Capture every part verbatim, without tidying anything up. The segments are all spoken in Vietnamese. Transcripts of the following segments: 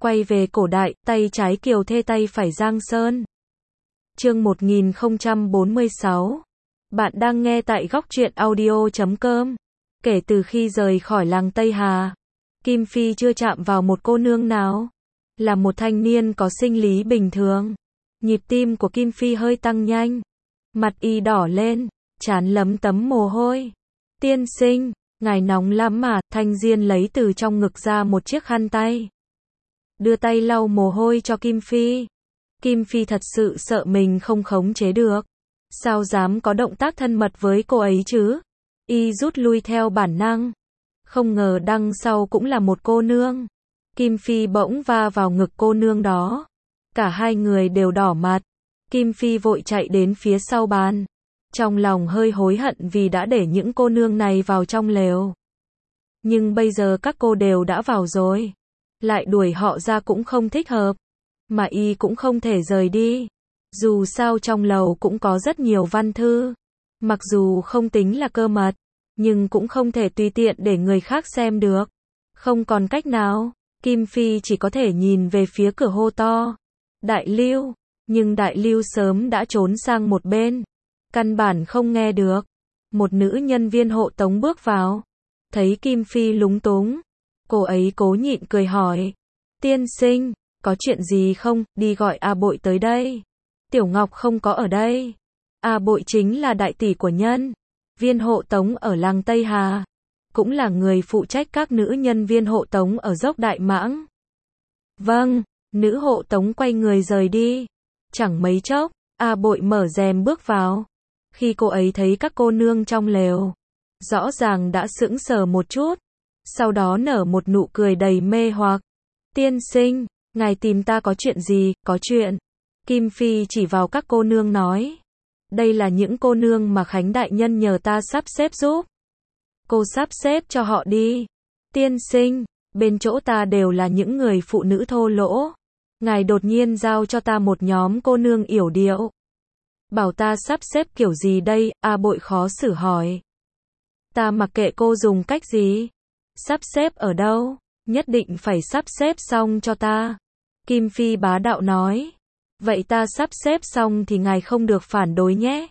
Quay về cổ đại, tay trái Kiều Thê tay phải Giang Sơn. Chương một nghìn không trăm bốn mươi sáu. Bạn đang nghe tại góc truyện audio chấm com. Kể từ khi rời khỏi làng Tây Hà, Kim Phi chưa chạm vào một cô nương nào. Là một thanh niên có sinh lý bình thường, nhịp tim của Kim Phi hơi tăng nhanh. Mặt y đỏ lên, trán lấm tấm mồ hôi. Tiên sinh, ngài nóng lắm mà. Thanh Diên lấy từ trong ngực ra một chiếc khăn tay, đưa tay lau mồ hôi cho Kim Phi. Kim Phi thật sự sợ mình không khống chế được. Sao dám có động tác thân mật với cô ấy chứ? Y rút lui theo bản năng. Không ngờ đằng sau cũng là một cô nương. Kim Phi bỗng va vào ngực cô nương đó. Cả hai người đều đỏ mặt. Kim Phi vội chạy đến phía sau bàn. Trong lòng hơi hối hận vì đã để những cô nương này vào trong lều. Nhưng bây giờ các cô đều đã vào rồi. Lại đuổi họ ra cũng không thích hợp. Mà y cũng không thể rời đi. Dù sao trong lầu cũng có rất nhiều văn thư. Mặc dù không tính là cơ mật, nhưng cũng không thể tùy tiện để người khác xem được. Không còn cách nào, Kim Phi chỉ có thể nhìn về phía cửa hô to. Đại Lưu, nhưng Đại Lưu sớm đã trốn sang một bên. Căn bản không nghe được. Một nữ nhân viên hộ tống bước vào. Thấy Kim Phi lúng túng. Cô ấy cố nhịn cười hỏi. Tiên sinh, có chuyện gì không? Đi gọi A Bội tới đây. Tiểu Ngọc không có ở đây. A Bội chính là đại tỷ của nhân viên hộ tống ở làng Tây Hà. Cũng là người phụ trách các nữ nhân viên hộ tống ở dốc Đại Mãng. Vâng, nữ hộ tống quay người rời đi. Chẳng mấy chốc, A Bội mở rèm bước vào. Khi cô ấy thấy các cô nương trong lều, rõ ràng đã sững sờ một chút. Sau đó nở một nụ cười đầy mê hoặc. Tiên sinh, ngài tìm ta có chuyện gì? Có chuyện. Kim Phi chỉ vào các cô nương nói. Đây là những cô nương mà Khánh đại nhân nhờ ta sắp xếp giúp. Cô sắp xếp cho họ đi. Tiên sinh, bên chỗ ta đều là những người phụ nữ thô lỗ. Ngài đột nhiên giao cho ta một nhóm cô nương yểu điệu. Bảo ta sắp xếp kiểu gì đây? A Bội khó xử hỏi. Ta mặc kệ cô dùng cách gì. Sắp xếp ở đâu? Nhất định phải sắp xếp xong cho ta. Kim Phi bá đạo nói. Vậy ta sắp xếp xong thì ngài không được phản đối nhé.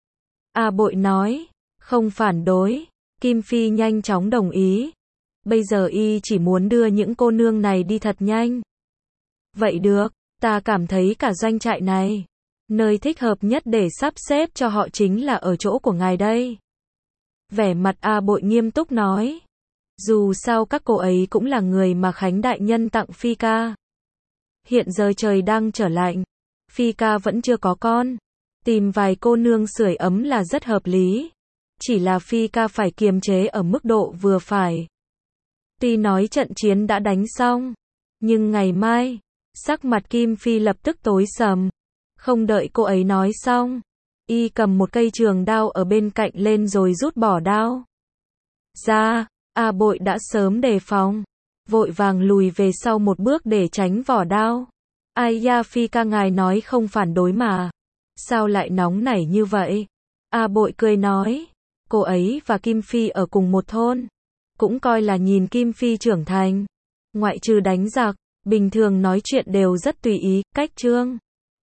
A Bội nói. Không phản đối. Kim Phi nhanh chóng đồng ý. Bây giờ y chỉ muốn đưa những cô nương này đi thật nhanh. Vậy được, ta cảm thấy cả doanh trại này, nơi thích hợp nhất để sắp xếp cho họ chính là ở chỗ của ngài đây. Vẻ mặt A Bội nghiêm túc nói. Dù sao các cô ấy cũng là người mà Khánh đại nhân tặng Phi ca. Hiện giờ trời đang trở lạnh. Phi ca vẫn chưa có con. Tìm vài cô nương sưởi ấm là rất hợp lý. Chỉ là Phi ca phải kiềm chế ở mức độ vừa phải. Tuy nói trận chiến đã đánh xong, nhưng ngày mai, sắc mặt Kim Phi lập tức tối sầm. Không đợi cô ấy nói xong, y cầm một cây trường đao ở bên cạnh lên rồi rút bỏ đao ra. A Bội đã sớm đề phòng, vội vàng lùi về sau một bước để tránh vỏ đao. Ai da, Phi ca ngài nói không phản đối mà. Sao lại nóng nảy như vậy? A Bội cười nói. Cô ấy và Kim Phi ở cùng một thôn. Cũng coi là nhìn Kim Phi trưởng thành. Ngoại trừ đánh giặc, bình thường nói chuyện đều rất tùy ý, cách trương.